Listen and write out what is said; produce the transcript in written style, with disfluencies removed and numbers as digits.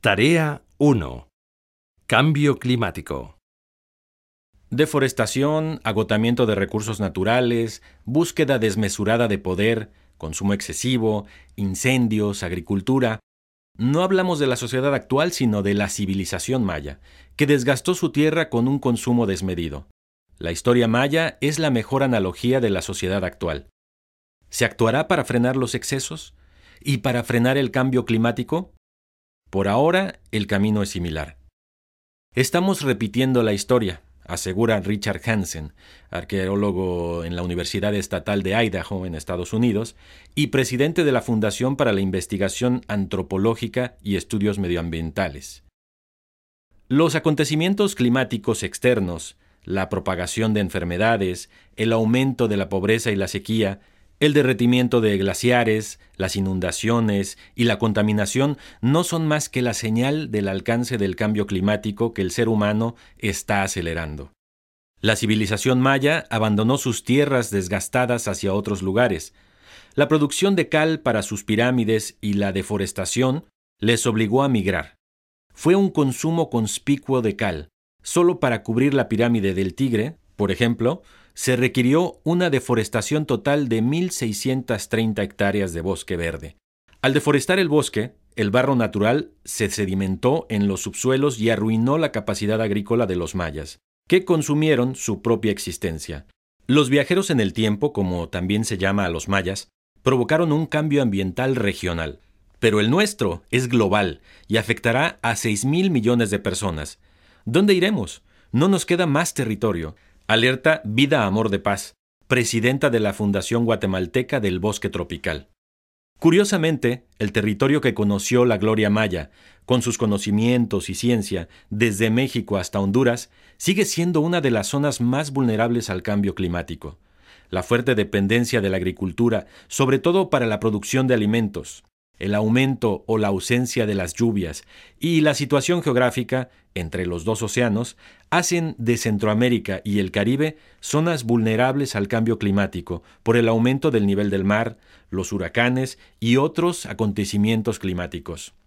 Tarea 1. Cambio climático. Deforestación, agotamiento de recursos naturales, búsqueda desmesurada de poder, consumo excesivo, incendios, agricultura. No hablamos de la sociedad actual, sino de la civilización maya, que desgastó su tierra con un consumo desmedido. La historia maya es la mejor analogía de la sociedad actual. ¿Se actuará para frenar los excesos? ¿Y para frenar el cambio climático? Por ahora, el camino es similar. Estamos repitiendo la historia, asegura Richard Hansen, arqueólogo en la Universidad Estatal de Idaho, en Estados Unidos, y presidente de la Fundación para la Investigación Antropológica y Estudios Medioambientales. Los acontecimientos climáticos externos, la propagación de enfermedades, el aumento de la pobreza y la sequía, el derretimiento de glaciares, las inundaciones y la contaminación no son más que la señal del alcance del cambio climático que el ser humano está acelerando. La civilización maya abandonó sus tierras desgastadas hacia otros lugares. La producción de cal para sus pirámides y la deforestación les obligó a migrar. Fue un consumo conspicuo de cal. Solo para cubrir la pirámide del Tigre, por ejemplo, se requirió una deforestación total de 1.630 hectáreas de bosque verde. Al deforestar el bosque, el barro natural se sedimentó en los subsuelos y arruinó la capacidad agrícola de los mayas, que consumieron su propia existencia. Los viajeros en el tiempo, como también se llama a los mayas, provocaron un cambio ambiental regional. Pero el nuestro es global y afectará a 6.000 millones de personas. ¿Dónde iremos? No nos queda más territorio. Alerta Vida Amor de Paz, presidenta de la Fundación Guatemalteca del Bosque Tropical. Curiosamente, el territorio que conoció la gloria maya, con sus conocimientos y ciencia, desde México hasta Honduras, sigue siendo una de las zonas más vulnerables al cambio climático. La fuerte dependencia de la agricultura, sobre todo para la producción de alimentos, el aumento o la ausencia de las lluvias y la situación geográfica entre los dos océanos hacen de Centroamérica y el Caribe zonas vulnerables al cambio climático por el aumento del nivel del mar, los huracanes y otros acontecimientos climáticos.